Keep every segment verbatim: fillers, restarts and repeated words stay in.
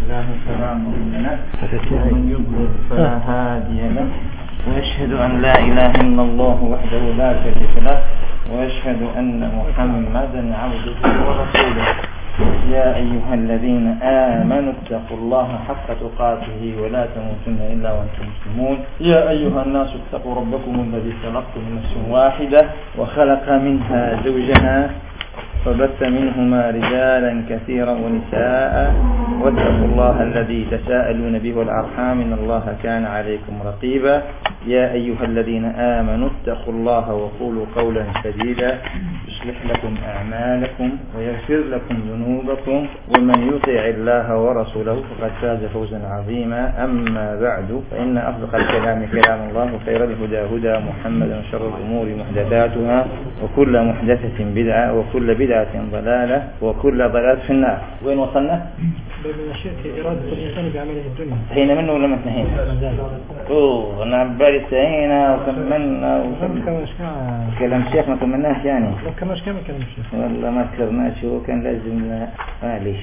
الله فلا مضل له ومن يضلل فلا هادي له وأشهد أن لا إله إلا الله وحده لا شريك له وأشهد أن محمدا عبده ورسوله. يا أيها الذين آمنوا اتقوا الله حق تقاته ولا تموتن إلا وأنتم مسلمون. يا أيها الناس اتقوا ربكم الذي خلقكم من نفس واحدة وخلق منها زوجها فبث منهما رجالا كثيرا ونساء واتقوا الله الذي تساءلون به والأرحام إن الله كان عليكم رقيبا. يا أيها الذين آمنوا اتقوا الله وقولوا قولا سديدا يصلح لكم أعمالكم ويغفر لكم ذنوبكم ومن يطع الله ورسوله فقد فاز فوزا عظيما. أما بعد فإن أصدق الكلام كلام الله وخير الهدى هدى محمد وشر الأمور محدثاتها وكل محدثة بدعة وكل بدعة ضلالة وكل ضلالة في النار. وين وصلنا؟ بمشيئة إرادة الإنسان بعمله الدنيا. انتهينا منه ولا ما انتهينا؟ اوه انا عبالي انتهينا وكملنا وكملنا كلام الشيخ ما كملناش يعني. لو كملناش كمل كلام الشيخ والله ما ذكرناش هو كان لازم معليش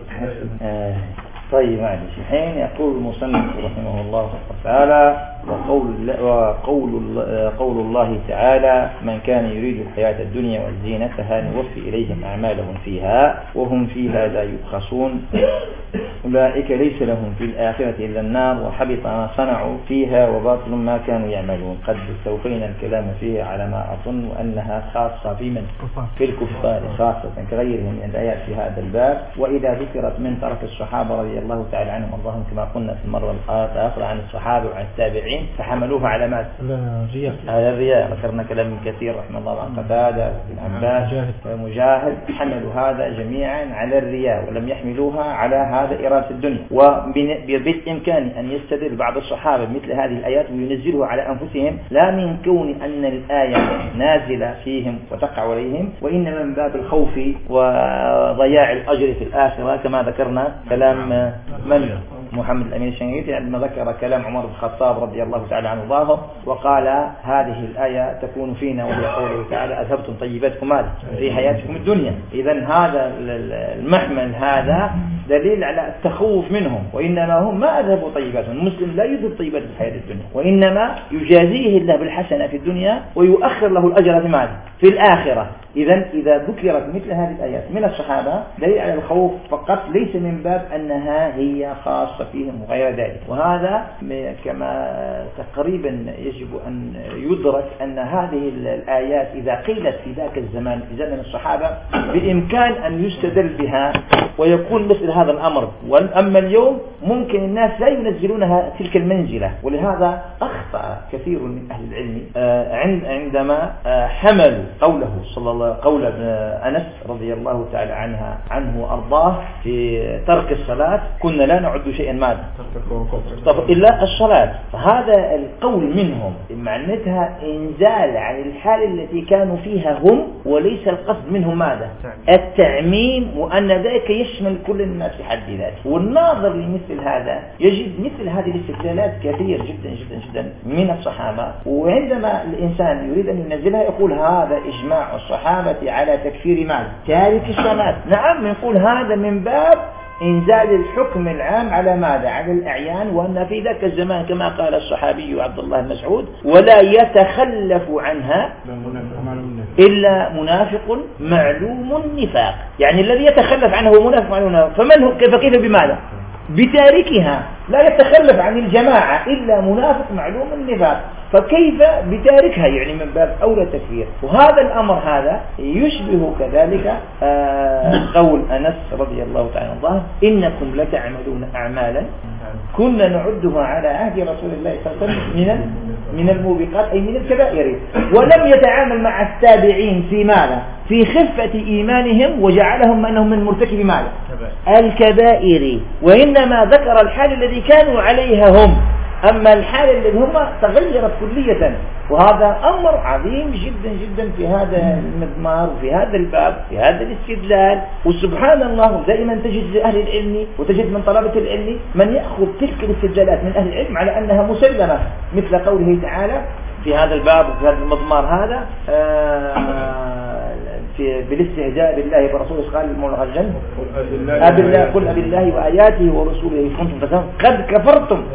آه. طيب معلش. الحين يقول المصنف رحمه الله تعالى وقول وقول قول الله تعالى من كان يريد الحياة الدنيا وزينتها نوفي إليهم أعمالهم فيها وهم فيها لا يبخسون أولئك ليس لهم في الآخرة إلا النار وحبط ما صنعوا فيها وباطل ما كانوا يعملون. قد استوفينا الكلام فيها على ما أظن وأنها خاصة في من في الكفار خاصة كغيرهم من الآيات في هذا الباب. وإذا ذكرت من طرف الصحابة رضي الله تعالى عنهم وارضاهم كما قلنا في المرة الأخرى عن الصحابة وعن التابعين فحملوها على ماذا؟ على الرياء. ذكرنا كلام كثير رحمه الله عن قتادة بن عباس ومجاهد حملوا هذا جميعا على الرياء ولم يحملوها على هذا إرادة الدنيا. وبالإمكان أن يستدل بعض الصحابة مثل هذه الآيات وينزلها على أنفسهم لا من كون أن الآية نازلة فيهم وتقع عليهم وإنما من باب الخوف وضياع الأجر في الآخرة كما ذكرنا كلام من محمد الأمين الشنقيطي عندما ذكر كلام عمر بن الخطاب رضي الله تعالى عنه ظاهر وقال هذه الآية تكون فينا وهي قوله تعالى أذهبتم طيباتكم ماذا في حياتكم الدنيا. إذن هذا المحمل هذا دليل على التخوف منهم وإنما هم ما أذهبوا طيباتهم. المسلم لا يذهب طيبات في الحياة الدنيا وإنما يجازيه الله بالحسنة في الدنيا ويؤخر له الأجر في ماذا في الآخرة. إذن إذا ذكرت مثل هذه الآيات من الصحابة دليل على الخوف فقط ليس من باب أنها هي خاصة فيهم وغير ذلك. وهذا كما تقريبا يجب أن يدرك أن هذه الآيات إذا قيلت في ذاك الزمان في زمن الصحابة بإمكان أن يستدل بها ويكون مثل هذا الأمر. وأما اليوم ممكن الناس لا ينزلونها تلك المنزلة ولهذا أخطأ كثير من أهل العلم عندما حملوا قوله صلى الله قول أنس رضي الله تعالى عنها عنه وأرضاه في ترك الصلاة كنا لا نعد شيئا ماذا إلا الصلاة. فهذا القول منهم معناتها إنزال عن الحال التي كانوا فيها هم وليس القصد منهم ماذا التعميم وأن ذلك يشمل كل الناس في حد ذاته. والناظر لمثل هذا يجد مثل هذه الاستدلالات كثير جدا جدا جدا من الصحابة. وعندما الإنسان يريد أن ينزلها يقول هذا إجماع الصحابة على تكفير مال تارك الصلاة. نعم نقول هذا من باب إنزال الحكم العام على ماذا على الأعيان وأن في ذاك الزمان كما قال الصحابي عبد الله بن مسعود ولا يتخلف عنها إلا منافق معلوم النفاق. يعني الذي يتخلف عنه هو منافق معلوم النفاق. فمن هو كيف كيف بماذا بتاركها لا يتخلف عن الجماعة إلا منافق معلوم النفاق فكيف بتاركها يعني من باب أولى تكفير. وهذا الأمر هذا يشبه كذلك قول أنس رضي الله تعالى عنه إنكم لتعملون أعمالا كنا نعدها على عهد رسول الله صلى الله عليه وسلم من من الموبقات أي من الكبائر ولم يتعامل مع التابعين في ماذا في خفة إيمانهم وجعلهم أنهم من مرتكب ماذا الكبائر وإنما ذكر الحال الذي كانوا عليها هم. أما الحال الذي هم تغيرت كلية وهذا أمر عظيم جدا جدا في هذا المضمار وفي هذا الباب في هذا الاستدلال. وسبحان الله دائما تجد أهل العلم وتجد من طلبة العلم من يأخذ تلك الاستدلالات من أهل العلم على أنها مسلمة مثل قوله تعالى في هذا الباب وفي هذا المضمار هذا في بالاستهزاء بالله برسوله قال المولى عز وجل أب الله قل أب الله وآياته ورسوله كنتم تستهزئون قد كفرتم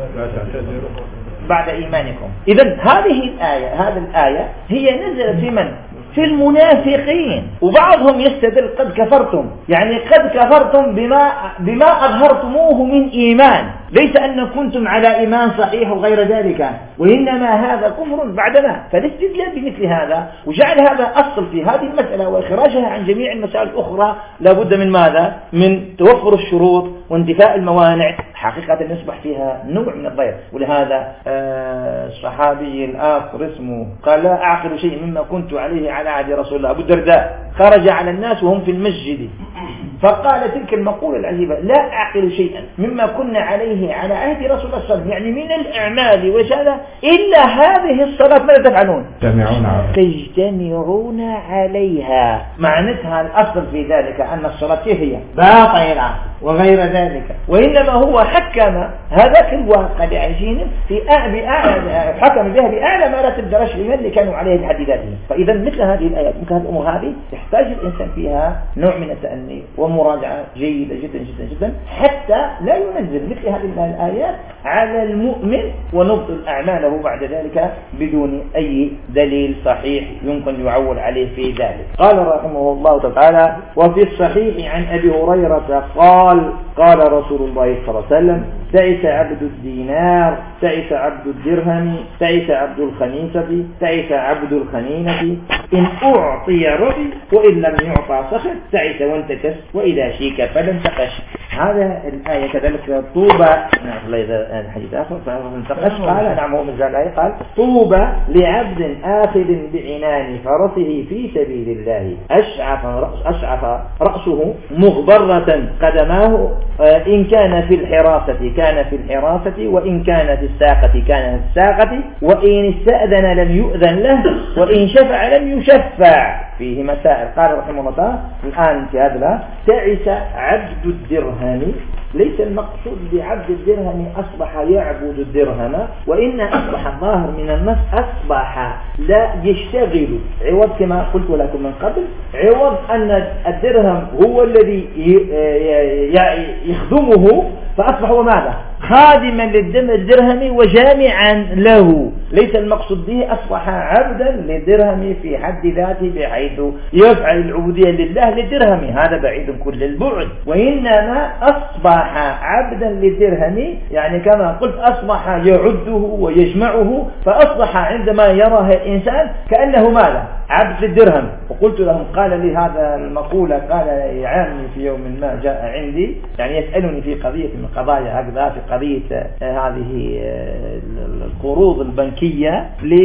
بعد إيمانكم. إذن هذه الآية هذه الآية هي نزلت في من؟ في المنافقين. وبعضهم يستدل قد كفرتم يعني قد كفرتم بما بما أظهرتموه من إيمان، ليس أن كنتم على إيمان صحيح وغير ذلك، وإنما هذا كفر بعدنا. فالاستدلال بمثل هذا وجعل هذا أصل في هذه المسألة وإخراجها عن جميع المسائل الأخرى لابد من ماذا؟ من توفر الشروط وانتفاء الموانع، حقيقة نصبح فيها نوع من الضير. ولهذا الصحابي الآخر اسمه قال لا أعقل شيء مما كنت عليه على عهد رسول الله. أبو الدرداء خرج على الناس وهم في المسجد فقال تلك المقولة العجيبة لا أعقل شيئا مما كنا عليه على عهد رسول الله صلى الله عليه وسلم، يعني من الأعمال وشهادة إلا هذه الصلاة ماذا تفعلون؟ تجتمعون عليها. معناتها الأصل في ذلك أن الصلاة هي باطلة وغير ذلك، وإنما هو حكم هذاك الواقع بعيشين في أعلى حكم بها بأعلى مراتب درجة الإيمان اللي كانوا عليه لحد ذاته. فإذا مثل هذه الآيات مثل هذه الأمور هذه تحتاج الإنسان فيها نوع من التأني ومراجعة جيدة جدا جدا جدا حتى لا ينزل مثل هذه الآيات على المؤمن ونبطل أعماله بعد ذلك بدون أي دليل صحيح يمكن يعول عليه في ذلك. قال رحمه الله تعالى وفي الصحيح عن أبي هريرة قال قال رسول الله صلى الله عليه وسلم تعس عبد الدينار تعس عبد الدرهم تعس عبد الخميسة تعس عبد الخنينة إن أعطي رضي وإن لم يعطى سخط تعس وانتكس وإذا شيك فلن تقش. هذا الآية كذلك طوبى الله إذا الحديث آخر فانتقش قال نعم هو مثل الآية قال طوبى لعبد آخذ بعنان فرسه في سبيل الله أشعف, رأس أشعف رأسه مغبرة قدماه إن كان في الحراسة كان في الحراسة وإن كان في الساقة كان في الساقة وإن استأذن لم يؤذن له وإن شفع لم يشفع. فيه مسائل. قال رحمه الله تعالى الآن في هذا تعس عبد الدرهم ليس المقصود بعبد الدرهم أصبح يعبد الدرهم، وإن أصبح الظاهر من النص أصبح لا يشتغل عوض كما قلت لكم من قبل عوض أن الدرهم هو الذي يخدمه فأصبح هو ماذا؟ خادما للدرهم وجامعا له. ليس المقصود به أصبح عبدا للدرهم في حد ذاته بحيث يفعل العبودية لله للدرهم، هذا بعيد كل البعد. وإنما أصبح عبدا للدرهم يعني كما قلت أصبح يعده ويجمعه، فأصبح عندما يراه الإنسان كأنه ماذا؟ عبد للدرهم. وقلت لهم قال لي هذا المقولة قال عامي في يوم ما جاء عندي يعني يسألني في قضية من قضايا هكذا في قضية هذه القروض البنكية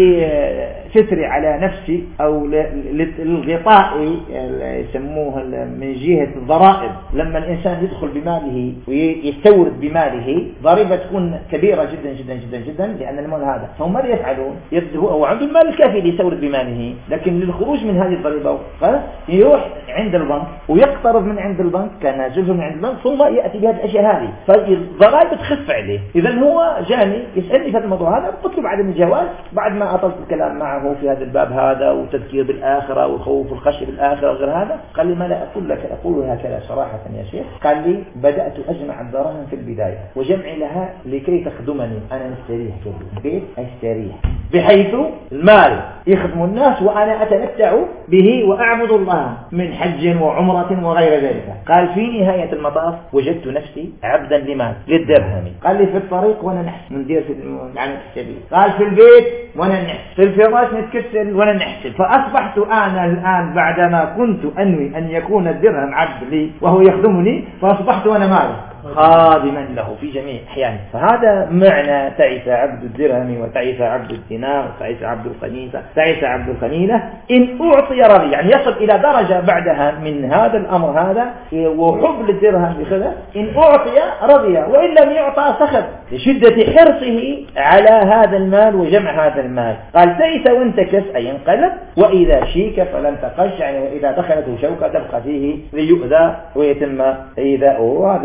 لستر على نفسي أو للغطاء يسموه من جهة الضرائب. لما الإنسان يدخل بماله ويستورد بماله ضريبة تكون كبيرة جدا جدا جدا جدا لأن المال هذا، فهم ماذا يفعلون؟ هو عنده المال الكافي ليستورد بماله، لكن للخروج من هذه الضريبة يروح عند البنك ويقترض من عند البنك كان نازله من عند البنك ثم يأتي بهذه الأشياء هذه، فالضرائب تخف عليه. إذا هو جاني يسألني في الموضوع هذا قلت له بعدم الجواز بعد ما أطلت الكلام معه في هذا الباب هذا وتذكير بالآخرة وخوف الخشية بالآخرة وغير هذا. قال لي ما لا أقول لك أقول هكذا صراحة يا شيخ. قال لي بدأت أجمع الدراهم في البداية وجمع لها لكي تخدمني أنا نستريح في البيت أستريح بحيث المال يخدم الناس وأنا أتمتع به وأعبد الله من حج وعمرة وغير ذلك. قال في نهاية المطاف وجدت نفسي عبدا لمال للدرهم. قال لي في الطريق وانا نحس ندير في العمل السبيل، قال في البيت وانا نحس، في الفراش نتكسل وانا نحسب. فأصبحت أنا الآن بعدما كنت أنوي أن يكون الدرهم عبد لي وهو يخدمني فأصبحت وانا مالي خادما له في جميع أحيانه. فهذا معنى تعس عبد الدرهم وتعس عبد الدينار وتعس عبد الخميسة تعس عبد الخميلة إن أعطي رضي، يعني يصل إلى درجة بعدها من هذا الأمر هذا وحب للدرهم بخذا إن أعطي رضي وإن لم يعطى سخط لشدة حرصه على هذا المال وجمع هذا المال. قال تعس وانتكس أي انقلب وإذا شيك فلن تقش، يعني وإذا دخلته شوكة تبقى فيه ليؤذى ويتم إيذاؤه. وهذا فيه يعني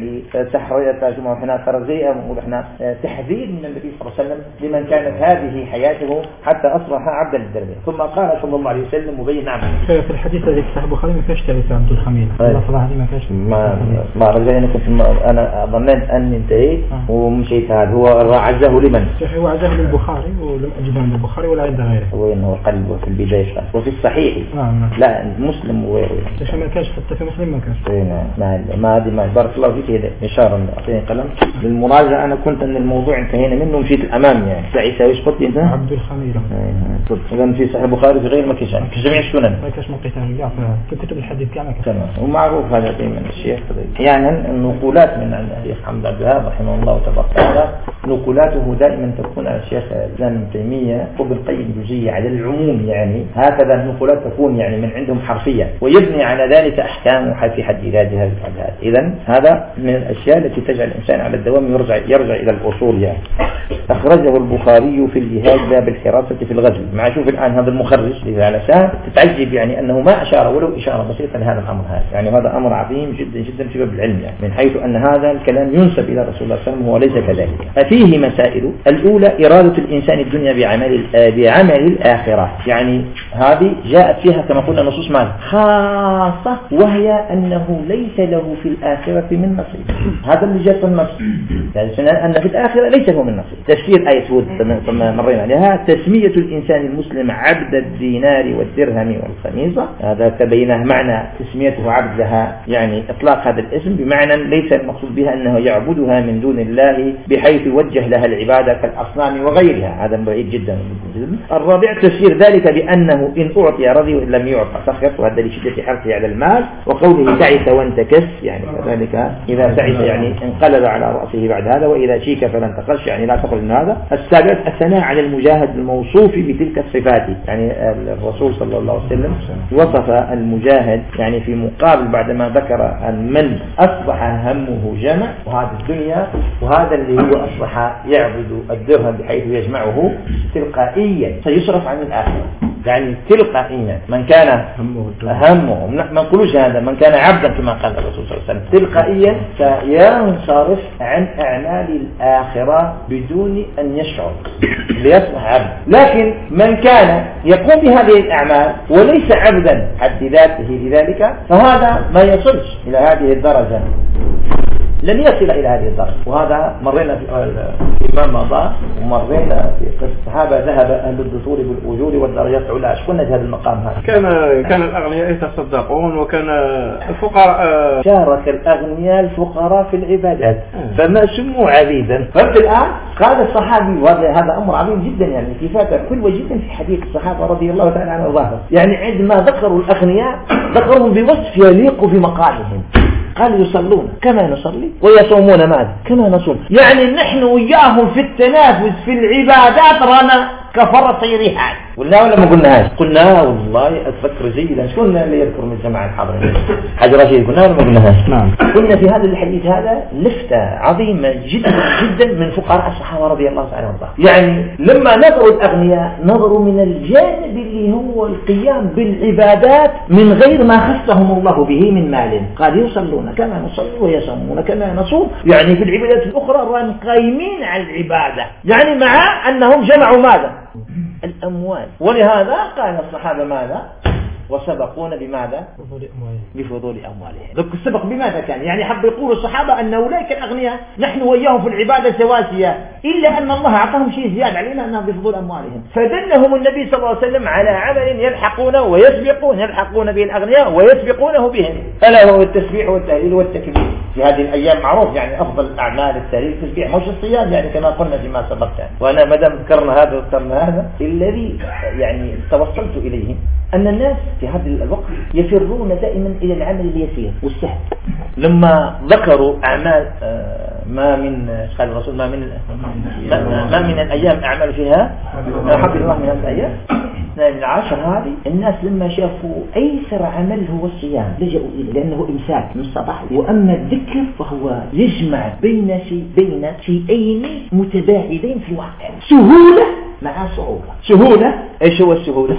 يعني تحرية احنا ترغية واحنا تحذير من النبي صلى الله عليه وسلم لمن كانت هذه حياته حتى أصبح عبدا للدرجة. ظن قال صلى الله عليه وسلم مبين نعم في الحديث الذي في صحيح البخاري ما فيش تعريف عبد الحميد الله صراحة ما فيش ما ما رجعنا كنت أنا ظننت أني انتهيت ومشيت. هذا هو عزه لمن؟ هو عزه للبخاري ولم أجد عند البخاري ولا عند غيره. وإنه قلبه في البداية وفي الصحيح نعم. لا مسلم وغيره عشان ما كانش حتى في مسلم ما كانش. ما ما هذه ما بارك الله فيك هذا إشارة أعطيني قلم للمراجعة. أنا كنت أن الموضوع انتهينا منه ومشيت الأمام يعني عيسى وإيش قلت أنت؟ عبد الخمير. إذا في صحيح البخاري في غير ما كيش يعني كجميع السنن. ما كاش مقيتان لا في كتب الحديث كان تمام. ومعروف هذا من الشيخ أحيانا يعني النقولات من الشيخ محمد عبد الوهاب رحمه الله تبارك وتعالى نقولاته دائما تكون على الشيخ الإسلام ابن تيمية وابن القيم جزئية على العموم يعني هكذا النقولات تكون يعني من عندهم حرفية ويبني على ذلك أحكام في حد ذاتها. إذا هذا من الأشياء التي تجعل الإنسان على الدوام يرجع يرجع إلى الأصول يعني. أخرجه البخاري في الجهاد باب الحراسة في الغزو. مع شوف الآن هذا المخرج على سهل تتعجب يعني أنه ما أشار ولو إشارة بسيطة لهذا الأمر هذا يعني هذا أمر عظيم جدا جدا في باب العلم يعني من حيث أن هذا الكلام ينسب إلى رسول الله صلى الله عليه وسلم وليس كذلك. ففيه مسائل. الأولى إرادة الإنسان الدنيا بعمل بعمل الآخرة يعني هذه جاءت فيها كما قلنا نصوص مال خاصة وهي أنه ليس له في الآخرة من نصيب. هذا اللي جاء في النص يعني أن في الآخرة ليس له من نصيب. تفسير آية هود ثم مرينا عليها تسمية الإنسان المسلم عبد الدينار والدرهم والخميصة. هذا تبينه معنى تسميته عبد لها يعني إطلاق هذا الاسم بمعنى ليس المقصود بها أنه يعبدها من دون الله بحيث يوجه لها العبادة كالأصنام وغيرها. هذا بعيد جدا. الرابع تفسير ذلك بأنه إن أعطي رضي وإن لم يعطى سخط وهذا لشدة حرصه على المال وقوله تعس وانتكس يعني كذلك إذا تعس يعني انقلب على رأسه بعد هذا وإذا شيك فلن تقش يعني لا تخرج من هذا. السابع الثناء على المجاهد الموصوف بتلك الصفات يعني الرسول صلى الله عليه وسلم وصف المجاهد يعني في مقابل بعدما ذكر أن من أصبح همه جمع وهذا الدنيا وهذا اللي هو أصبح يعبد الدرهم بحيث يجمعه تلقائيا سيصرف عن الآخرة يعني تلقائيا. من كان همه ما نقولوش هذا من كان عبدا كما قال الرسول صلى الله عليه وسلم تلقائيا سينصرف عن أعمال الآخرة بدون أن يشعر ليصبح عبد. لكن من كان يقوم بهذه الأعمال وليس عبدا حد ذاته لذلك فهذا ما يصلش إلى هذه الدرجة لن يصل إلى هذه الدرجة. وهذا مرينا في الإمام مضى ومرينا في قصة الصحابة ذهب أهل الدثور بالأجور والدرجات العلى. ايش قلنا في هذا المقام هذا؟ كان كان الأغنياء يتصدقون وكان الفقراء شارك الأغنياء الفقراء في العبادات فما سموا عبيدا. ففي الآن قال الصحابي وهذا أمر عظيم جدا يعني في فاتر كل وجه في حديث الصحابة رضي الله تعالى عنهم وارضاهم يعني عندما ذكروا الأغنياء ذكرهم بوصف يليق بمقامهم. قال يصلون كما نصلي ويصومون ماذا كما نصوم يعني نحن وياهم في التنافس في العبادات رانا كفرسي ريحان. قلنا ولا ما قلناش؟ قلنا والله أتذكر جيدا. قلنا اللي يذكر من الجماعة الحاضرين حاج رشيد قلنا ولا ما قلناش؟ نعم. قلنا في هذا الحديث هذا لفتة عظيمة جدا جدا من فقراء الصحابة رضي الله تعالى عنهم. يعني لما نظروا الأغنياء نظروا من الجانب اللي هو القيام بالعبادات من غير ما خصهم الله به من مال. قال يصلون كما نصلي ويصومون كما نصوم يعني في العبادات الأخرى راهم قايمين على العبادة يعني مع أنهم جمعوا ماذا الأموال. ولهذا قال الصحابة ماذا وسبقون بماذا بفضول أموالهم. ذلك السبق بماذا كان يعني حب يقول الصحابة أن أولئك الأغنياء نحن وياهم في العبادة سواسية إلا أن الله أعطاهم شيء زيادة علينا أنهم بفضول أموالهم. فدلهم النبي صلى الله عليه وسلم على عمل يلحقونه ويسبقون يلحقون به الأغنياء ويسبقونه بهم. ألا هو التسبيح والتهليل والتكبير. في هذه الأيام معروف يعني أفضل الأعمال التهليل والتسبيح مش الصيام يعني كما قلنا فيما سبق. وأنا مدام ذكرنا هذا وذكرنا هذا الذي يعني توصلت إليه أن الناس في هذا الوقت يفرون دائما إلى العمل اليسير والسهل. لما ذكروا أعمال ما من قال الرسول ما من ما, ما من الأيام أعمال فيها حب الله من هذه الأيام من العشر هذه الناس لما شافوا أيسر عمل هو الصيام لجأوا إليه لأنه إمساك من الصباح. وأما الذكر فهو يجمع بين شيء بين شيئين متباعدين في الواقع سهولة مع صعوبة. سهولة ايش هو السهولة؟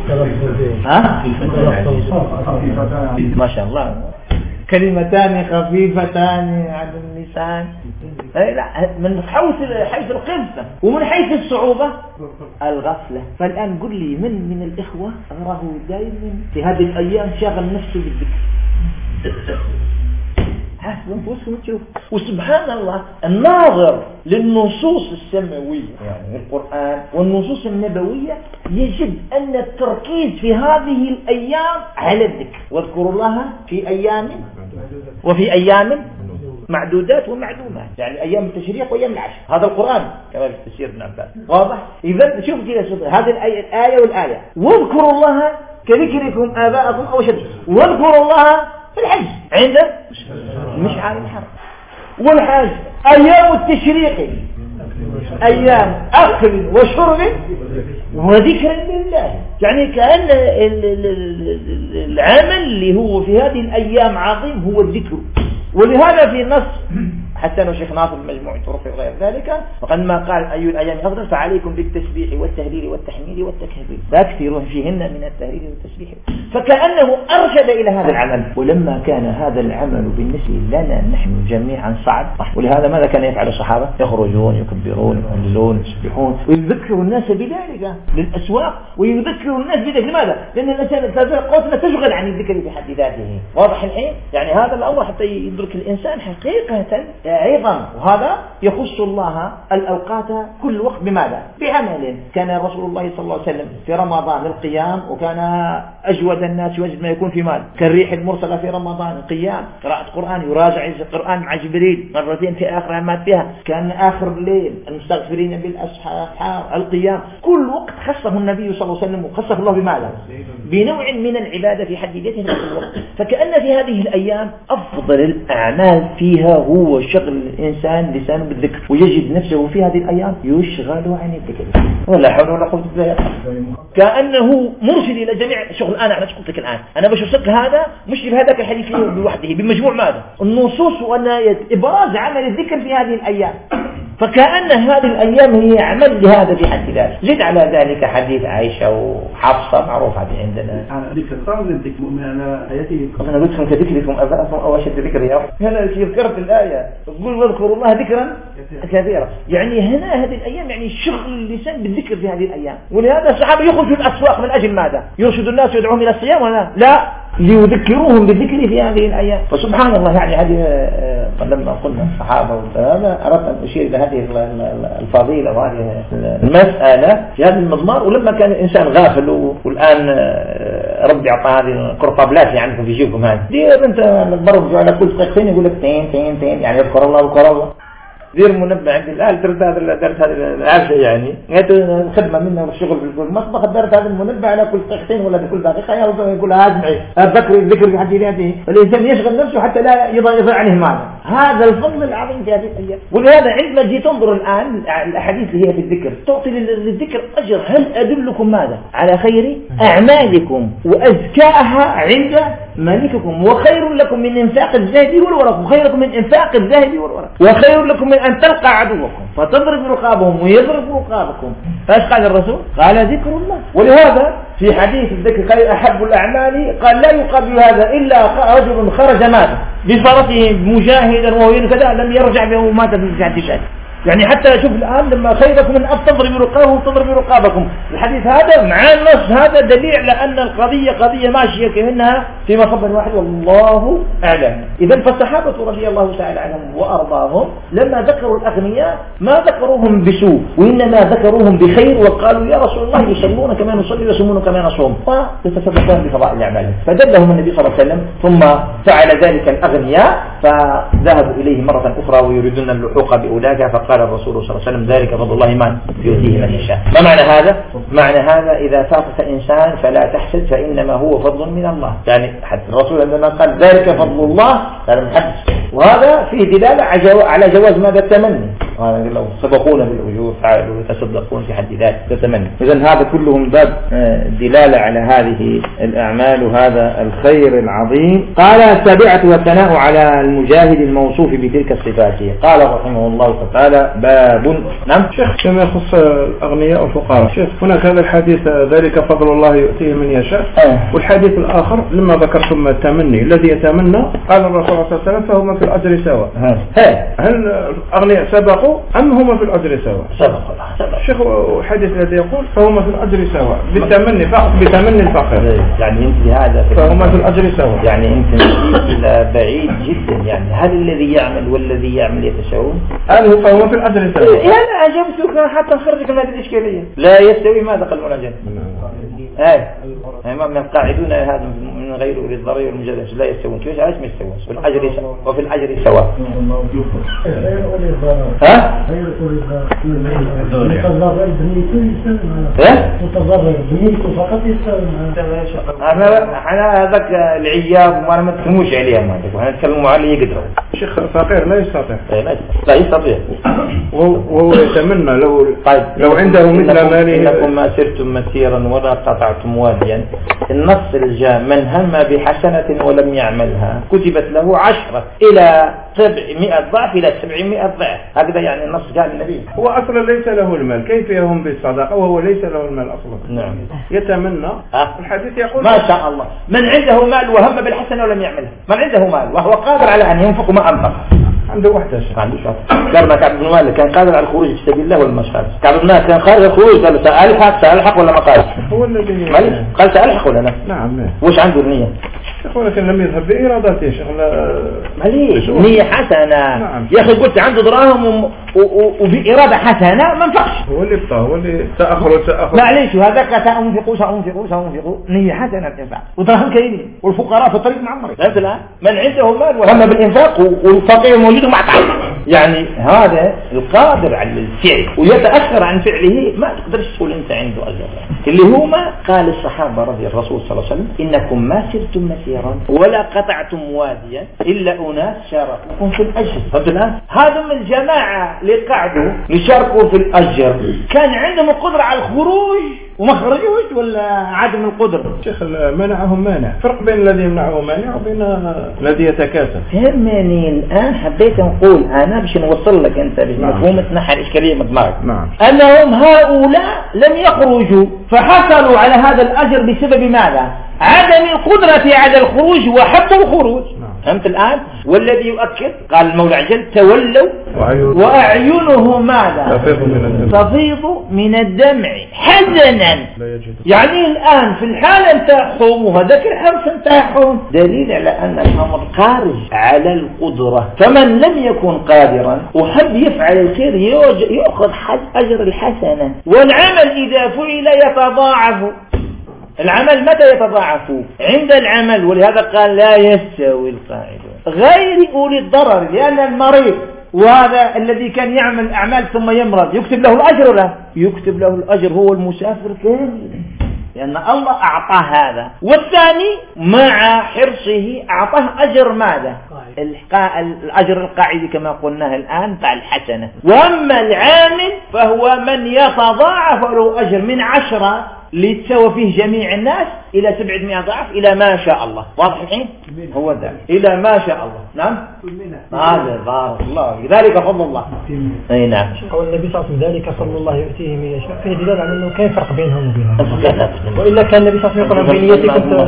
ها؟ ما شاء الله كلمتان خفيفتان على اللسان الإنسان لا من حيث حيث القفة ومن حيث الصعوبة الغفلة. فالآن قل لي من من الإخوة أراه دائما في هذه الأيام شاغل نفسه بالذكر؟ حاسب أنفسكم تشوف. وسبحان الله الناظر للنصوص السماوية يعني القرآن والنصوص النبوية يجد أن التركيز في هذه الأيام على الذكر. واذكروا الله في أيام وفي أيام معدودات ومعلومات، يعني أيام التشريق وأيام العشر. هذا القرآن كما في تفسير ابن عباس واضح. إذا شوف كذا هذه الآية الآية والآية واذكروا الله كذكركم آباءكم أو شد. واذكروا الله في الحج عند مشعار الحرم. والحج أيام التشريق أيام أكل وشرب وذكر لله، يعني كأن العمل اللي هو في هذه الأيام عظيم هو الذكر. ولهذا في نص حتى لو شيخ ناصر المجموع طرفه وغير ذلك وقد ما قال أي الأيام أفضل فعليكم بالتسبيح والتهليل والتحميد والتكبير فاكثروا فيهن من التهليل والتسبيح. فكأنه أرشد إلى هذا العمل. ولما كان هذا العمل بالنسبة لنا نحن جميعا صعب، ولهذا ماذا كان يفعل الصحابة؟ يخرجون يكبرون يهللون يسبحون ويذكروا الناس بذلك للأسواق ويذكروا الناس بذلك. لماذا؟ لأن الإنسان قوتنا تشغل عن الذكر بحد ذاته. واضح الحين؟ يعني هذا الأمر حتى يدرك الإنسان حقيقة عظم. وهذا يخص الله الأوقات كل وقت بماذا؟ بعمل. كان رسول الله صلى الله عليه وسلم في رمضان القيام وكان أجود الناس وجد ما يكون في مال كالريح المرسلة في رمضان القيام قراءة قرآن يراجع القرآن مع جبريل مرتين في آخر عمات فيها. كان آخر الليل المستغفرين بالأسحار القيام. كل وقت خصه النبي صلى الله عليه وسلم وخصه الله بماذا؟ بنوع من العبادة في حد ذاته في الوقت. فكأن في هذه الأيام أفضل الأعمال فيها هو شغل الإنسان لسانه بالذكر ويجد نفسه في هذه الأيام يشغل عن الذكر ولا حول ولا قوة إلا بالله. كأنه مرشد إلى جميع شغل. أنا أنا قلت لك الآن أنا بشوفك هذا مش بهذاك الحديث لوحده بمجموع ماذا النصوص وأن إبراز عمل الذكر في هذه الأيام. فكأن هذه الأيام هي عمل لهذا في حد ذاته. زد على ذلك حديث عائشة وحفصة معروف هذه عندنا. أنا ذكر صار ذكر مؤمن أنا آياتي. أنا قلت لكم كذكركم أباءكم أو أشد ذكر يا رب. هنا ذكرت الآية تقول واذكروا الله ذكرا كثيرا. يعني هنا هذه الأيام يعني شغل اللسان بالذكر في هذه الأيام. ولهذا الصحابة يخرجوا الأسواق من أجل ماذا؟ يرشد الناس ويدعوهم إلى الصيام ولا لا؟ ليذكروهم بالذكر في هذه الأيام. فسبحان الله يعني هذه لما قلنا الصحابة والسلام أردت أن أشير إلى هذه الفضيلة وهذه المسألة في هذا المضمار. ولما كان الإنسان غافل والآن ربي أعطى هذه القرطابلات اللي عندكم في جيبكم هذه دير أنت برضو على كل دقيقتين يقول لك تين تين تين يعني اذكر الله اذكر الله. دير منبه عند الآن درت هذا درت هذا العشاء يعني خدمة منا والشغل في المطبخ درت هذا المنبه على كل دقيقتين ولا بكل دقيقة يقول هذا معي الذكر الذكر في حد ذاته. الإنسان يشغل نفسه حتى لا يضيع عليه مال. هذا الفضل العظيم في هذه الأيام. ولهذا عندما جيت تنظر الآن الأحاديث اللي هي في الذكر تعطي للذكر أجر. هل أدلكم ماذا؟ على خير أعمالكم وأزكاها عند مالككم وخير لكم من انفاق الذهب والورق وخيركم من انفاق الذهب والورق وخير لكم من أن تلقى عدوكم فتضرب رقابهم ويضرب رقابكم. فايش قال الرسول؟ قال ذكر الله. ولهذا في حديث الذكر قال أحب الأعمال قال لا يقابل هذا إلا رجل خرج مات بفرسه مجاهدا وهو كذا لم يرجع به ومات في ساعة شهر. يعني حتى شوف الآن لما خيركم من أن تضرب رقابهم تضرب رقابكم. الحديث هذا مع النص هذا دليل على أن القضية قضية ماشية كأنها في مصب واحد والله أعلم. إذا فالصحابة رضي الله تعالى عنهم وأرضاهم لما ذكروا الأغنياء ما ذكروهم بسوء وإنما ذكروهم بخير وقالوا يا رسول الله يصلون كما نصلي ويصومون كما نصوم ويتصدقون بفضائل أعمالهم. فدلهم النبي صلى الله عليه وسلم ثم فعل ذلك الأغنياء فذهبوا إليه مرة أخرى ويريدون اللحوق بأولاك فقال الرسول صلى الله عليه وسلم ذلك فضل الله من يؤتيه من يشاء. ما معنى هذا؟ معنى هذا إذا فاقك إنسان فلا تحسد فإنما هو فضل من الله. يعني حتى الرسول عندما قال ذلك فضل الله قال محدث. وهذا فيه دلالة على جواز ماذا التمني. لو سبقونا بالأجور فعلوا يتصدقون في حد ذاته تتمنى. إذن هذا كلهم باب دلالة على هذه الأعمال وهذا الخير العظيم. قال السابعة والثناء على المجاهد الموصوف بتلك الصفات. قال رحمه الله تعالى باب. نعم شيخ كما يخص الأغنياء والفقراء شيخ هناك هذا الحديث ذلك فضل الله يؤتيه من يشاء أه. والحديث الآخر لما ذكرتم التمني الذي يتمنى قال الرسول صلى الله عليه وسلم فهما في الأجر سواء. هل الأغنياء سبقوا أم هما في الأجر سواء؟ سبقوا. شيخ الحديث الذي يقول فهما في الأجر سواء بالتمني فقط بتمني الفقير يعني انت هذا فهما في الأجر سواء يعني انت إلى بعيد جدا. يعني هل الذي يعمل والذي يعمل يتساوون؟ هل هو فهما في الأجر سواء؟ أنا عجبتك حتى نخرجك من هذه الإشكالية. لا يستوي ماذا قال المناجم اي امام القاعدون هذا من غير اولي الضرر والمجالس لا يستوون. كيف عايش ما يستوون في الاجر سواء وفي الاجر سواء. ها غير اولي الضرر متضرر بنيته يستوي ها متضرر بنيته فقط يستوي. انا انا هذاك العياب وانا ما تفهموش عليها ما احنا نتكلموا عليه يقدروا. شيخ فقير لا يستطيع لا يستطيع وهو يتمنى لو طيب لو عنده مثل ماله. انكم ما سرتم مسيرا ولا قطعتم واديا. النص الجاء من هم بحسنة ولم يعملها كتبت له عشرة إلى سبعمائة ضعف إلى سبعمائة ضعف. هكذا يعني النص قال النبي. هو أصلا ليس له المال كيف يهم بالصدقة وهو ليس له المال أصلا. نعم يتمنى أه؟ الحديث يقول ما شاء الله من عنده مال وهم بالحسنة ولم يعملها. من عنده مال وهو قادر على أن ينفق ما أنفق عنده وحدة شيء عنده شيء. قال ما كعب بن مالك كان قادر على الخروج في سبيل الله ولا مش قادر؟ كعب بن مالك كان قادر على الخروج قال سألحق سألحق ولا ما قادر؟ هو الذي قال سألحق ولا لا؟ نعم. وش عنده النية؟ ولكن لم يذهب بإرادته يا شيخ. معليش نية حسنة. نعم. يا أخي قلت عنده دراهم وبإرادة حسنة ما نفقش. هو اللي بطاه هو اللي سأخرج سأخرج معليش وهذاك سأنفقوا سأنفقوا سأنفقوا نية حسنة الإنفاق ودراهم كاينين والفقراء في الطريق معمرين. فهمت الآن؟ من عنده مال وهم بالإنفاق والفقير موجود مع تعب. يعني هذا القادر على الفعل ويتأخر عن فعله ما تقدرش تقول أنت عنده أجر. اللي هو ما قال الصحابة رضي الرسول صلى الله عليه وسلم إنكم ما سرتم مسيرا ولا قطعتم واديا إلا أناس شاركوكم في الأجر. فهمت الآن؟ هذا من الجماعة اللي قعدوا يشاركوا في الأجر كان عندهم القدرة على الخروج وما خرجوش ولا عدم القدرة. شيخ منعهم مانع. فرق بين الذي يمنعه مانع وبين الذي يتكاسل. فهمني الآن حبيت نقول أنا باش نوصل لك أنت بمفهوم تنحى الإشكالية من دماغك. نعم. أنهم هؤلاء لم يخرجوا فحصلوا على هذا الأجر بسبب ماذا؟ عدم القدرة على الخروج وحتى الخروج. نعم. فهمت الآن؟ والذي يؤكد قال المولى عجل تولوا وأعينهم ماذا؟ تفيض من الدمع حزنا. يعني الآن في الحالة انتاحهم وهذاك الحرص انتاحهم دليل على أن الأمر خارج على القدرة. فمن لم يكن قادرا وحب يفعل الخير يأخذ أجر الحسنة. والعمل إذا فعل يتضاعف. العمل متى يتضاعف؟ عند العمل. ولهذا قال لا يستوي القاعدون غير أولي الضرر. لأن المريض وهذا الذي كان يعمل أعمال ثم يمرض يكتب له الأجر لا يكتب له الأجر هو المسافر كامل لأن الله أعطاه هذا. والثاني مع حرصه أعطاه أجر ماذا؟ الأجر القاعدي كما قلناه الآن تاع الحسنة. وأما العامل فهو من يتضاعف له أجر من عشرة لتسوى فيه جميع الناس إلى سبعمائة ضعف إلى ما شاء الله. واضح الحين؟ هو ذلك إلى ما شاء الله. نعم هذا بارك الله ذلك فضل الله. أي نعم. قول النبي صلى الله عليه وسلم ذلك فضل الله يؤتيه من يشاء فيه دلالة على أنه كان فرق بينهم وبينهم. وإلا كان النبي صلى الله عليه وسلم بنيتكم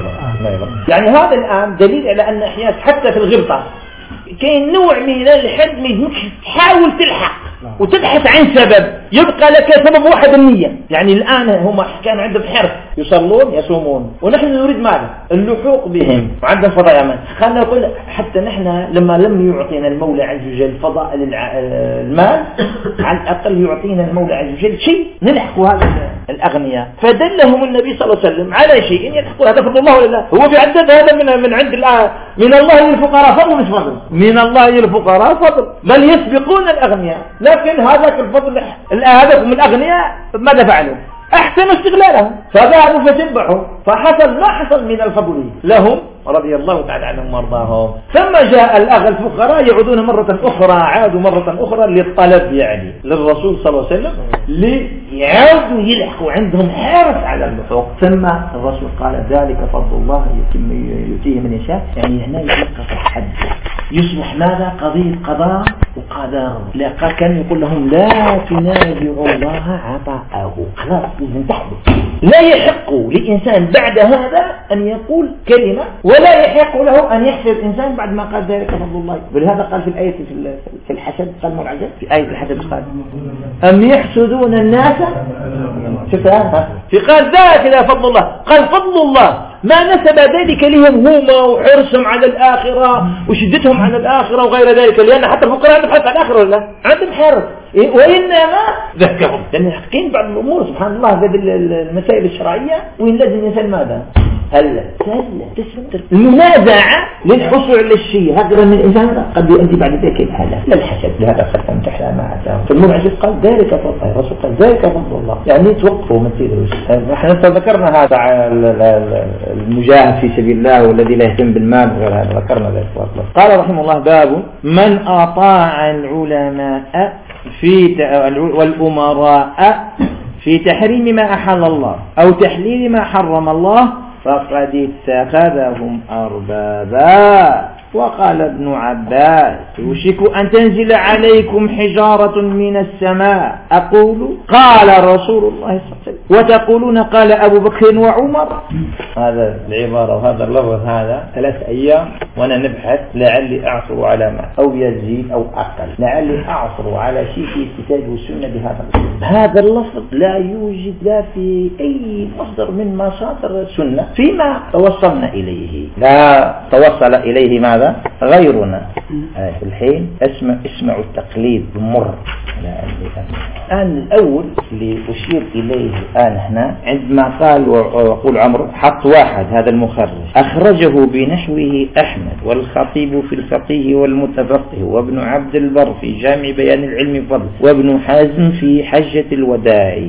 يعني هذا الآن دليل على أن أحيانا حتى في الغبطة كاين نوع من الحد ما تحاول تلحق وتبحث عن سبب يبقى لك سبب واحد النية. يعني الآن هم كانوا عندهم حرص يصلون يصومون ونحن نريد ماذا؟ اللحوق بهم وعندهم فضاء أمان. خلنا نقول حتى نحن لما لم يعطينا المولى عز وجل فضاء المال على الأقل يعطينا المولى عز وجل شيء نلحق هذا الأغنياء. فدلهم النبي صلى الله عليه وسلم على شيء يلحقوا. هذا فضل الله ولا هو بيعدد هذا من من عند الله من الله للفقراء فضل مش فضل من الله للفقراء فضل بل يسبقون الأغنياء. لكن هذاك الفضل هذاك من الأغنياء ماذا فعلوا؟ أحسنوا استغلالهم فذهبوا فتبعوا فحصل ما حصل من الفضل لهم رضي الله تعالى عنهم وارضاهم. ثم جاء الأغ الفقراء يعودون مرة أخرى، عادوا مرة أخرى للطلب يعني للرسول صلى الله عليه وسلم ليعودوا يلحقوا، عندهم حرص على اللحوق. ثم الرسول قال ذلك فضل الله يؤتيه من يشاء، يعني هنا يلقى الحد يصبح ماذا؟ قضية قضاء وقدر. لا كان يقول لهم لا تنازعوا الله عطاءه، خلاص لازم تحدث. لا يحق لإنسان بعد هذا أن يقول كلمة، ولا يحق له أن يحسد الإنسان بعد ما قال ذلك فضل الله. ولهذا قال في الآية في الحسد، قال مرعجة في آية الحسد قال أم يحسدون الناس، شوف هذا في قال ذلك لا فضل الله، قال فضل الله ما نسب ذلك لهم هما وحرصهم على الآخرة وشدتهم على الآخرة وغير ذلك، لأن حتى الفقراء عندهم حرص على الآخرة ولا عندهم حرص، وإنما ذكرهم لأن يحقين بعض الأمور سبحان الله هذه المسائل الشرعية وإن لازم الإنسان ماذا؟ هلا سهل المنازعة للحصول على الشيء، هذا من الإنسان قد يؤدي بعد ذلك الهلاك. لا الحسد، لهذا قد تمتحن ما أتاه. فالمعجز قال ذلك فضل الله، الرسول قال ذلك فضل الله، يعني توقفوا من تدرس. نحن ذكرنا هذا المجاهد في سبيل الله والذي لا يهتم بالمال وغير هذا، ذكرنا ذلك. قال رحمه الله باب من أطاع العلماء في والأمراء في تحريم ما أحل الله أو تحليل ما حرم الله فقد اتخذهم أربابا. وقال ابن عباس يوشك أن تنزل عليكم حجارة من السماء أقول قال رسول الله صلى الله عليه وسلم وتقولون قال أبو بكر وعمر. هذا العبارة وهذا اللفظ هذا ثلاث أيام وأنا نبحث لعلي أعثر على ما أو يزيد أو أقل، لعلي أعثر على شيء في الكتاب والسنة بهذا اللفظ. هذا اللفظ لا يوجد لا في أي مصدر من مصادر السنة فيما توصلنا إليه، لا توصل إليه ماذا غيرنا. آه الحين اسمع اسمعوا التقليد المر. الآن الأول اللي أشير إليه الآن هنا عندما قال وقول عمرو حط واحد هذا المخرج أخرجه بنحوه أحمد والخطيب في الفقيه والمتفقه وابن عبد البر في جامع بيان العلم فضل وابن حزم في حجة الوداع.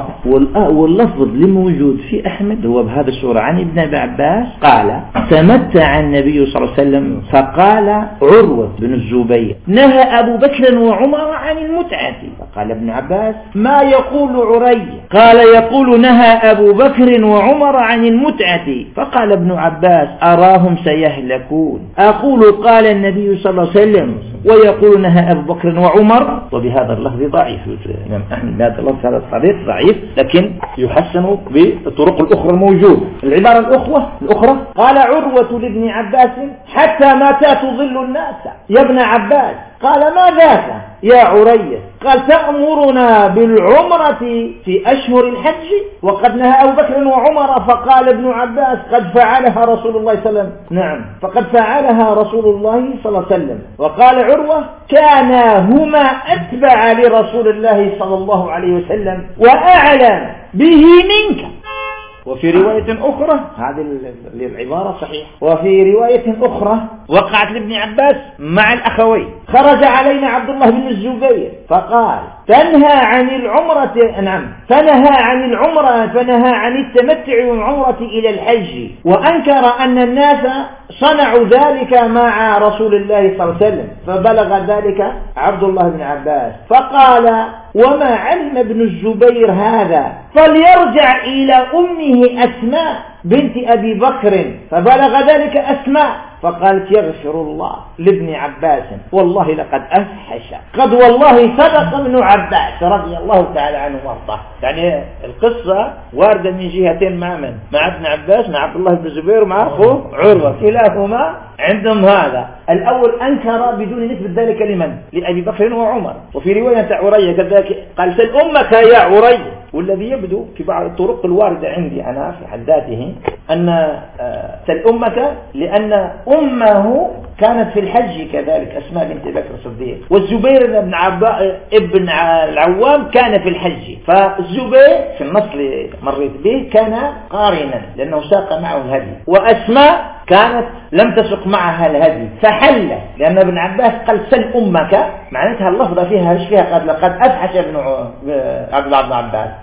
واللفظ اللي موجود في أحمد هو بهذا الصورة عن ابن عباس قال تمتع النبي صلى الله عليه وسلم فقال عروة بن الزبير نهى أبو بكر وعمر عن المتعة. فقال ابن عباس ما يقول عري؟ قال يقول نهى أبو بكر وعمر عن المتعة. فقال ابن عباس أراهم سيهلكون. أقول قال النبي صلى الله عليه وسلم ويقول نهى أبو بكر وعمر. وبهذا اللفظ ضعيف الإمام أحمد، هذا اللفظ هذا الحديث ضعيف لكن يحسن بالطرق الأخرى الموجودة. العبارة الأخرى الأخرى قال عروة لابن عباس حتى متى تظل الناس يا ابن عباس؟ قال ما ذاك يا عري؟ قال تأمرنا بالعمرة في أشهر الحج وقد نهى أبو بكر وعمر. فقال ابن عباس قد فعلها رسول الله صلى الله عليه وسلم. نعم فقد فعلها رسول الله صلى الله عليه وسلم. وقال عروة كانا هما أتبع لرسول الله صلى الله عليه وسلم وأعلم به منك. وفي رواية أخرى هذه العبارة صحيح. وفي رواية أخرى وقعت لابن عباس مع الأخوين خرج علينا عبد الله بن الزبير فقال تنهى عن العمرة. نعم فنهى عن العمرة فنهى عن التمتع والعمرة إلى الحج وأنكر أن الناس صنعوا ذلك مع رسول الله صلى الله عليه وسلم. فبلغ ذلك عبد الله بن عباس فقال وما علم ابن الزبير هذا فليرجع إلى أمه أسماء بنت أبي بكر. فبلغ ذلك أسماء فقالت يغفر الله لابن عباس والله لقد أفحش. قد والله صدق ابن عباس رضي الله تعالى عنه وارضاه. يعني القصة واردة من جهتين مع من؟ مع ابن عباس مع عبد الله بن الزبير ومع أخوه عروة كلاهما عندهم هذا. الأول أنكر بدون نسبة ذلك لمن؟ لأبي بكر وعمر. وفي رواية عرية كذلك قال سل أمك يا عرية. والذي يبدو في بعض الطرق الواردة عندي أنا في حد ذاته أن سل أمك لأن أمه كانت في الحج كذلك أسماء بنت بكر الصديق. والزبير بن عبا ابن العوام كان في الحج. فالزبير في النص اللي مريت به كان قارنا لأنه ساق معه الهدي. وأسماء كانت لم تسق معها الهدي فحل لأن ابن عباس قال سل أمك معناتها اللفظة فيها ايش فيها؟ قال لقد أفحش ابن عبد الله بن عباس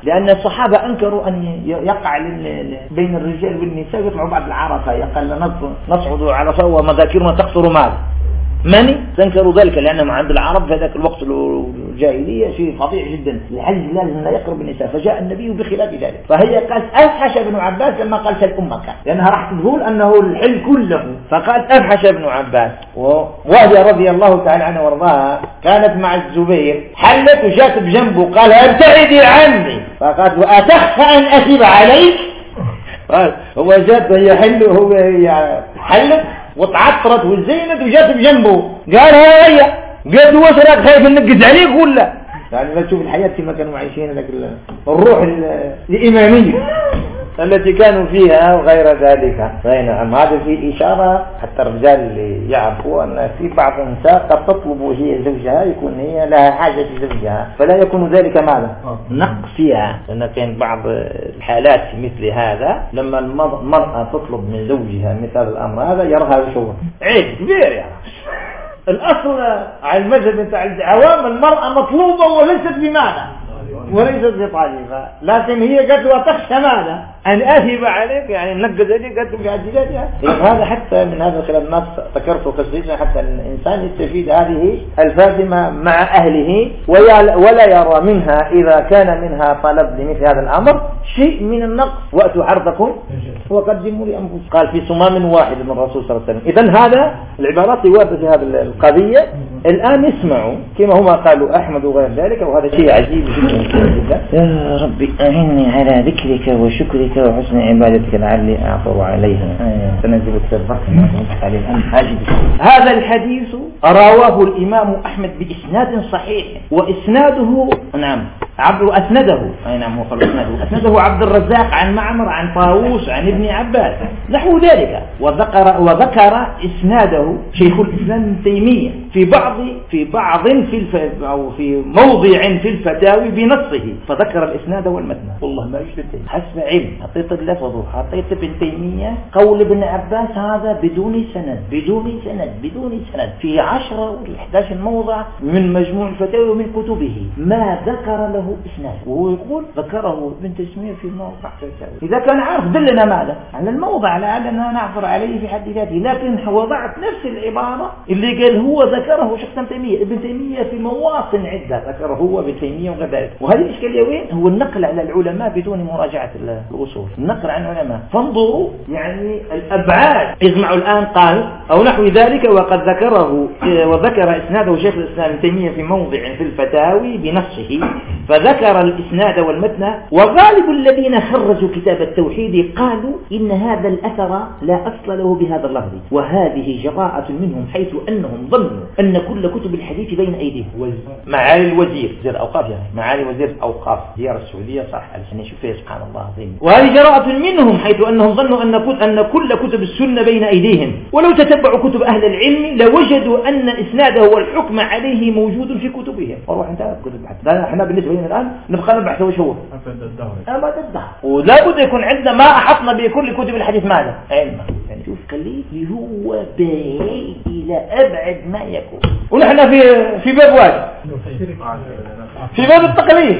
لأن الصحابة أنكروا أن يقع بين الرجال والنساء يطلعوا بعض العرفة، يقال نصعد على صوى مذاكرنا تقصر ماذا ماني تنكروا ذلك، لأنهم عند العرب في ذاك الوقت الجاهلية شيء فظيع جدا، الحج لازم لا يقرب النساء، فجاء النبي بخلاف ذلك. فهي قالت أفحش ابن عباس لما قالت الأمة كان، لأنها راح تقول أنه الحل كله، فقالت أفحش ابن عباس. وهي رضي الله تعالى عنها وارضاها كانت مع الزبير، حلت وجات بجنبه قال ابتعدي عني، فقالت وأتخفى أن أثب عليك، قال هو جات وهي حل وهو هي حلت وتعطرت وزينت وجات بجنبه، قال هي قالت له وسرك خايف ننقز عليك ولا؟ يعني لا تشوف الحياة كما كانوا عايشين ذاك الروح الإمامية التي كانوا فيها وغير ذلك. نعم هذا في إشارة حتى الرجال اللي يعرفوا أن في بعض النساء قد تطلب وهي زوجها يكون هي لها حاجة زوجها، فلا يكون ذلك ماذا؟ نقص فيها، لأن كان بعض الحالات مثل هذا لما المرأة تطلب من زوجها مثل الأمر هذا يراها بشوة عيب كبير يعني. الأصل على المذهب بتاع العوام المرأة مطلوبة وليست بماذا؟ وليست بطالبة، لكن هي قالت له تخشى ماذا؟ أن أثب عليك يعني نقز عليك، قالت له بعجلاتها. هذا حتى من هذا الخلاف الناس ذكرته خصيصا حتى الإنسان يستفيد هذه الفاتمة مع أهله ولا يرى منها إذا كان منها طلب لمثل هذا الأمر شيء من النقص، وأتوا حرثكم وقدموا لأنفسكم، قال في صمام واحد من الرسول صلى الله عليه وسلم. إذن هذا العبارات واردة في هذه القضية. الآن اسمعوا كما هما قالوا أحمد وغير ذلك، وهذا شيء عجيب جدا. يا ربي أعني على ذكرك وشكرك وحسن عبادتك لعلي أعثر عليها. سننزل السبق هذا الحديث رواه الإمام أحمد بإسناد صحيح، وإسناده نعم عبد أسنده أي نعم هو قال أسنده أسنده عبد الرزاق عن معمر عن طاووس عن ابن عباس نحو ذلك. وذكر وذكر إسناده شيخ الإسلام ابن تيمية في بعض في بعض في الف أو في موضع في الفتاوي بنصه، فذكر الإسناد والمتن. والله ما يشتهي حسب علم حطيت اللفظ وحطيت ابن تيمية قول ابن عباس هذا بدون سند بدون سند بدون سند في عشرة ولا إحدى عشر موضع من مجموع الفتاوي ومن كتبه ما ذكر له إسناد، وهو يقول ذكره ابن تيمية في موضع فتاوي. إذا كان عارف دلنا ماذا على الموضع لعلنا نعثر عليه في حد ذاته، لكن وضعت نفس العبارة اللي قال هو ذكره شخص ابن تيمية ابن تيمية في مواطن عدة ذكره هو ابن تيمية وغير ذلك. وهذه الإشكالية وين؟ هو النقل على العلماء بدون مراجعة الأصول، النقل عن العلماء. فانظروا يعني الأبعاد. اسمعوا الآن قال أو نحو ذلك وقد ذكره وذكر إسناده شيخ الإسلام ابن تيمية في موضع في الفتاوي بنصه، فذكر الإسناد والمتن. وغالب الذين خرجوا كتاب التوحيد قالوا إن هذا الأثر لا أصل له بهذا اللفظ، وهذه جراءة منهم حيث أنهم ظنوا أن كل كتب الحديث بين أيديهم. معالي الوزير وزير الأوقاف يعني معالي وزير الأوقاف زيارة السعودية صح علشان يشوفها سبحان الله عظيم. وهذه جراءة منهم حيث أنهم ظنوا أن أن كل كتب السنة بين أيديهم، ولو تتبعوا كتب أهل العلم لوجدوا أن إسناده والحكم عليه موجود في كتبهم. والله انتهى كتب الحديث. احنا بالنسبة لنا الآن نبقى نبحث وش هو أبدا الدهر، ولا بد يكون عندنا ما أحطنا بكل كتب الحديث ماذا علما. يعني شوف قليل هو بعيد إلى أبعد ما يكون. ونحن في في باب واحد في باب التقليد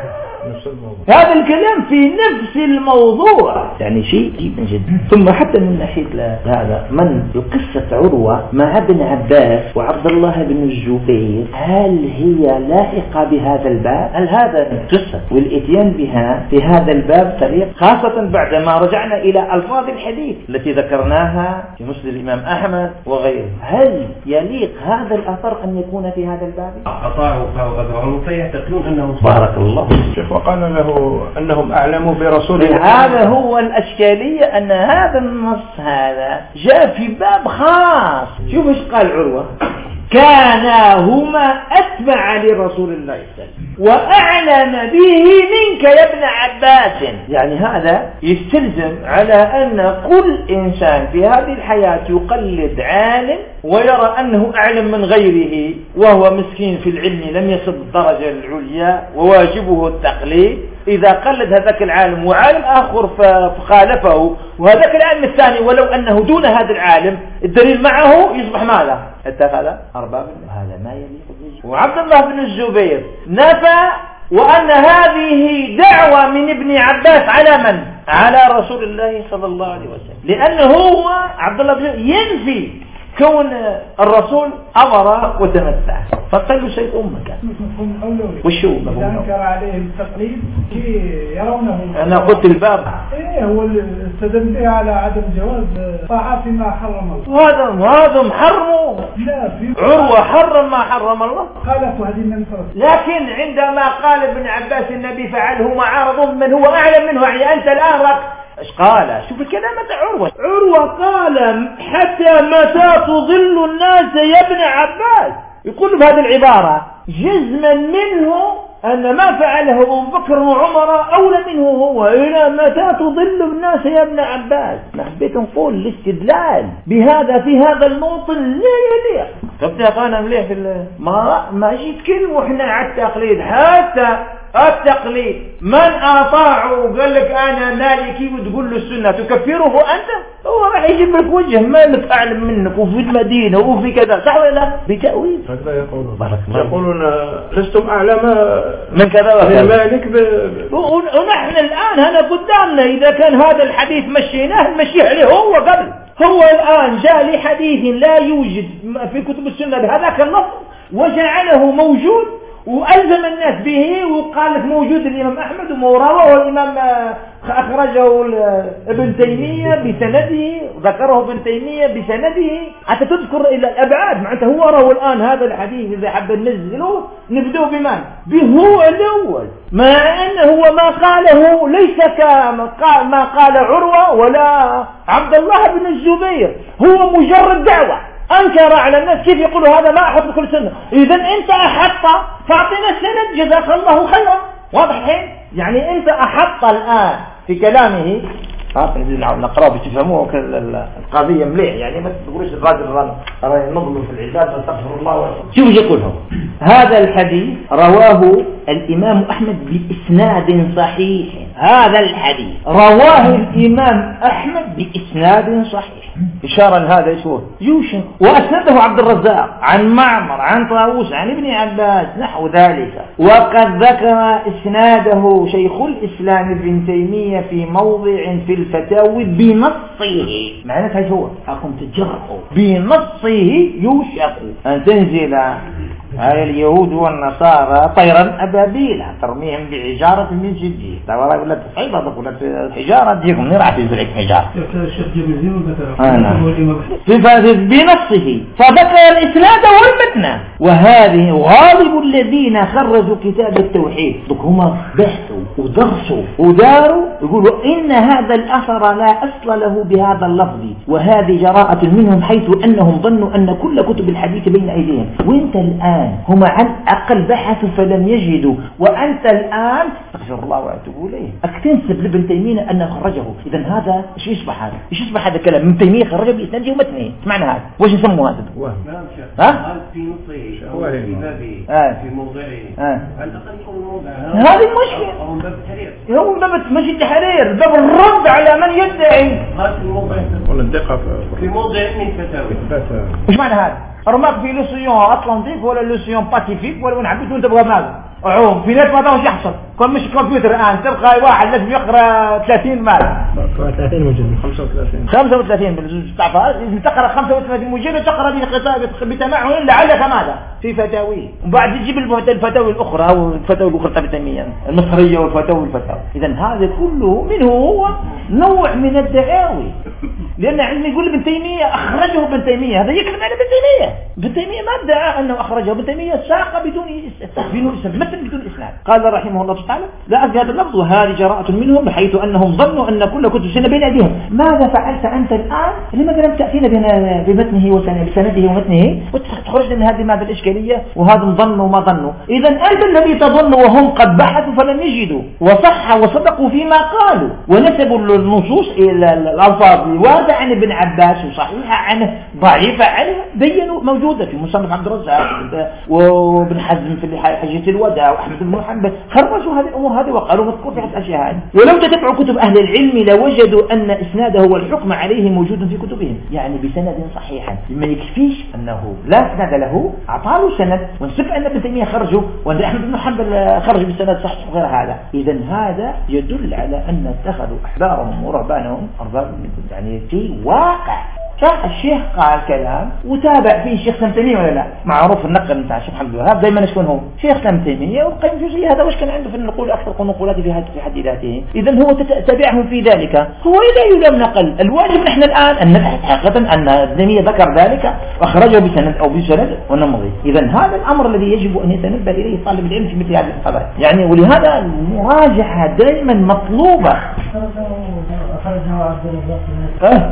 هذا الكلام في نفس الموضوع، يعني شيء جدا جدا. ثم حتى من ناحية هذا من قصة عروة مع ابن عباس وعبد الله بن الزبير هل هي لاحقة بهذا الباب؟ هل هذا القصة والإتيان بها في هذا الباب طريق، خاصة بعدما رجعنا إلى ألفاظ الحديث التي ذكرناها في مسند الإمام أحمد وغيره؟ هل يليق هذا الأثر أن يكون في هذا الباب؟ أطاعوا فوقدرهم فيعتقدون أنهم بارك الله وقال له أنهم أعلموا برسول الله. هذا هو الأشكالية أن هذا النص هذا جاء في باب خاص. شوف ايش قال عروة كانا هما أتبع لرسول الله صلى الله عليه وسلم وأعلم به منك يا ابن عباس. يعني هذا يستلزم على أن كل إنسان في هذه الحياة يقلد عالم ويرى أنه أعلم من غيره وهو مسكين في العلم لم يصل الدرجة العليا وواجبه التقليد. إذا قلد هذاك العالم وعالم آخر فخالفه وهذاك العالم الثاني ولو أنه دون هذا العالم الدليل معه يصبح ماذا؟ اتخذ أربابا. هذا ما يليق به. وعبد الله بن الزبير نفى وأن هذه دعوة من ابن عباس على من؟ على رسول الله صلى الله عليه وسلم، لأنه هو عبد الله بن ينفي كون الرسول أمر وتمتع، فقال له شيء أمك وشو أنكر عليهم التقليد يرونه. أنا قلت الباب إيه هو استدل به على عدم جواز طاعة فيما حرم الله. هذا هذا محرم. لا في عروة حرم ما حرم الله. خالفوا هذه النبي صلى الله عليه وسلم. لكن عندما قال ابن عباس النبي فعله معارض من هو أعلم منه، يعني أنت الآن رك ايش قال؟ شوف الكلام عروة. عروة قال حتى متى تضل الناس يا ابن عباس، يقول بهذه العبارة جزما منه أن ما فعله أبو بكر وعمر أولى منه هو. إلى متى تضل الناس يا ابن عباس؟ حبيت نقول الاستدلال بهذا في هذا الموطن لا يليق. طب أنا مليح في ما ما جيت كلمة وإحنا على التقليد، حتى التقليد من أطاعه وقال لك أنا مالكي وتقول له السنة تكفره أنت؟ هو راح يجيب لك وجه مالك أعلم منك وفي المدينة وفي كذا، صح ولا لا؟ بتأويل. هكذا يقولون يقولون لستم أعلم من كذا وكذا مالك ب... ونحن الآن هنا قدامنا إذا كان هذا الحديث مشيناه نمشيه عليه هو قبل. هو الآن جاء لحديث لا يوجد في كتب السنة بهذاك اللفظ وجعله موجود وألزم الناس به، وقال لك موجود الإمام أحمد وموروه والإمام أخرجه ابن تيمية بسنده، ذكره ابن تيمية بسنده حتى تذكر إلى الأبعاد. معناته هو روى الآن هذا الحديث إذا حب ننزله نبدأ بمن؟ به الأول، مع أنه ما قاله ليس كما قال عروة ولا عبد الله بن الزبير، هو مجرد دعوة أنكر على الناس. كيف يقولوا هذا ما أحط بكل سنة؟ إذا أنت أحط فاعطينا السند جزاك الله خيرا. واضح الحين؟ يعني أنت أحط الآن في كلامه نقرأ بتفهموه القضية مليح، يعني ما تقولوش الراجل رأي نظلم في العباد واستغفر الله. شوف يقولهم هذا الحديث رواه الإمام أحمد بإسناد صحيح. هذا الحديث رواه الإمام أحمد بإسناد صحيح، إشارة لهذا اسمه يوشع، وأسنده عبد الرزاق عن معمر عن طاووس عن ابن عباس نحو ذلك. وقد ذكر إسناده شيخ الإسلام ابن تيمية في موضع في الفتاوي بنصه. معناته ايش هو؟ أقوم تجرؤوا بنصه يوشك أن تنزل على اليهود والنصارى طيرا أبابيل ترميهم بعجارة من سجيل. لا والله ولا تصعيبها تقول حجارة تجيكم نرعى تزرعك حجارة. بنصه فذكر الإسناد والمتن. وهذه غالب الذين خرجوا كتاب التوحيد هم بحثوا ودرسوا وداروا يقولوا إن هذا الأثر لا أصل له بهذا اللفظ، وهذه جراءة منهم حيث أنهم ظنوا أن كل كتب الحديث بين أيديهم. وانت الآن هم عن أقل بحثوا فلم يجدوا، وأنت الآن استغفر الله وأتوب إليه أكتنسب لابن تيمية أنه خرجه. إذا هذا إيش يصبح هذا؟ إيش يصبح هذا الكلام؟ ابن تيمية خرجه بإسناده ومتنه. معنى هذا وش يسموه هذا؟ ها؟ في نصه أو في بابه في موضعه عند قليل الموضع. هذه المشكلة. هو باب التحرير. هو باب مش التحرير، باب الرد على من يدعي. هذا الموضع. ولا الدقة في موضع من فتاوي. وش معنى هذا؟ رماك في لوسيون أطلنطيك ولا لوسيون باسيفيك ولا وين حبيت وانت تبغى ماذا؟ عوم في ناس ما تعرفش يحصل. كل مش كمبيوتر الآن تلقى واحد لازم يقرأ ثلاثين مال. ثلاثين مجلد. خمسة وثلاثين. خمسة وثلاثين بالجزء تعرفها. إذا تقرأ خمسة وثلاثين مجلد تقرأ بتمعن لعلك ماذا؟ في فتاوي. وبعد تجيب الفتاوي الأخرى أو الفتاوي الأخرى تبتميا المصرية والفتاوي الفتاوي. إذا هذا كله منه هو نوع من الدعاوي. لأن علم يقول ابن تيمية أخرجه ابن تيمية، هذا يكلم على ابن تيمية. ابن تيمية ما ادعى أنه أخرجه، ابن تيمية ساق بدون إسناد مثل بدون إسناد. قال رحمه الله تعالى لا أدري هذا اللفظ، وهذه جراءة منهم بحيث أنهم ظنوا أن كل كتب السنة بين أيديهم. ماذا فعلت أنت الآن؟ لماذا لم تأتينا بمتنه وسنده ومتنه وتخرجنا من هذه ماذا الإشكالية؟ وهذا ظنوا وما ظنوا. إذا أنت الذي تظن وهم قد بحثوا فلم يجدوا، وصح وصدقوا فيما قالوا ونسبوا النصوص إلى الألفاظ وردة عن ابن عباس وصحيحة عنه ضعيفة عنه بينوا موجودة في مصنف عبد الرزاق وابن حزم في حجة الوداع وأحمد بن محمد خرجوا هذه الأمور هذه وقالوا مذكور في الأشياء هذه. ولو تتبعوا كتب أهل العلم لوجدوا أن إسناده والحكم عليه موجود في كتبهم يعني بسند صحيحا. ما يكفيش أنه لا إسناد له أعطاه سند ونسب أن ابن تيمية خرجوا وأن أحمد بن محمد خرج بالسند صحيح غير هذا. إذا هذا يدل على أن اتخذوا أحبارهم ورهبانهم أرباب يعني في واقع. فالشيخ قال كلام وتابع فيه الشيخ ابن تيمية ولا لا؟ معروف النقل بتاع الشيخ محمد الوهاب دائما شكون هو شيخ ابن تيمية والقيم الجوزية هذا وش كان عنده في النقول أكثر نقولات في هذه في حد ذاته. إذا هو تتبعهم في ذلك هو لا يلام نقل. الواجب نحن الآن أن نبحث حقيقة أن ابن تيمية ذكر ذلك وأخرجه بسند أو بسند ونمضي. إذا هذا الأمر الذي يجب أن يتنبه إليه طالب العلم في مثل هذه القضايا يعني. ولهذا المراجعة دائما مطلوبة. أخرجه عبد الرزاق أه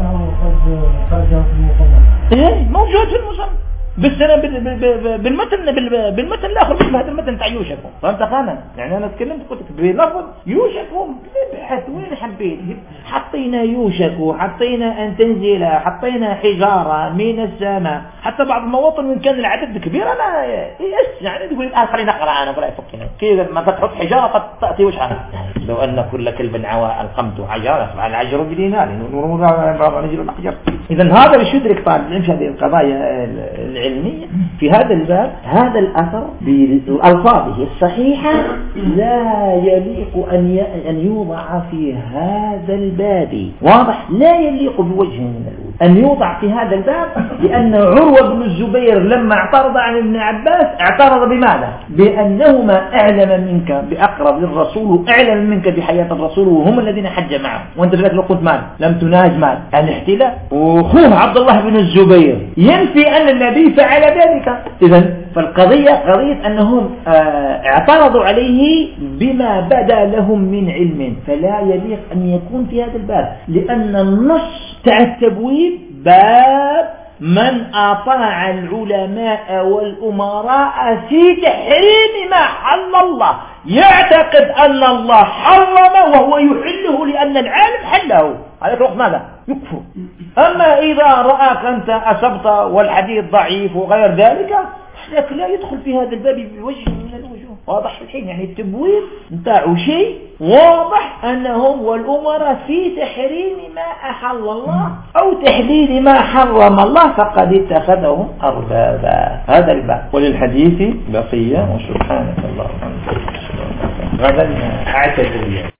خرجه في المصنف ايه موجود في المصنف بالسنة بالمتن بالمتن الآخر مثل هذا المتن تاع يوشكهم. فهمت خانا يعني أنا تكلمت قلت بلفظ يوشكهم نبحث وين حبيت حطينا يوشك وحطينا أن تنزل حطينا حجارة من السماء حتى بعض المواطن من كان العدد كبير أنا يأس يعني تقول الآن خلينا نقرأ أنا ولا يفكنا كذا ما تحط حجارة قد تأتي وش عنها. لو أن كل كلب عواء القمت حجارة فعل العجر بدينار نور نجر الأحجار. إذا هذا اللي يدرك طالب العلم هذه القضايا العلمية في هذا الباب. هذا الأثر بألفاظه الصحيحة لا يليق أن أن يوضع في هذا الباب. واضح لا يليق بوجه من الأول أن يوضع في هذا الباب لأن عروة بن الزبير لما اعترض عن ابن عباس اعترض بماذا؟ بأنهما أعلم منك بأقرب للرسول أعلم منك بحياة الرسول وهم الذين حج معه وانت لك لو قلت مال لم تناج مال الاحتلال. وأخوه عبد الله بن الزبير ينفي أن النبي فعل ذلك. إذن فالقضية قضية أنهم اعترضوا عليه بما بدا لهم من علم فلا يليق أن يكون في هذا الباب لأن النص تاع التبويب باب من أطاع العلماء والأمراء في تحريم ما حل الله يعتقد أن الله حرم وهو يحله لأن العالم حله على الوقت ماذا؟ يكفر. أما إذا رأك أنت أصبت والحديث ضعيف وغير ذلك لكن لا يدخل في هذا الباب بوجه من الوجوه. واضح الحين يعني التبويب نتاعه شيء واضح أنهم والأمراء في تحريم ما أحل الله أو تحليل ما حرم الله فقد اتخذهم أربابا. هذا الباب. وللحديث بقية وسبحانك اللهم وبحمدك غدا أعتذر.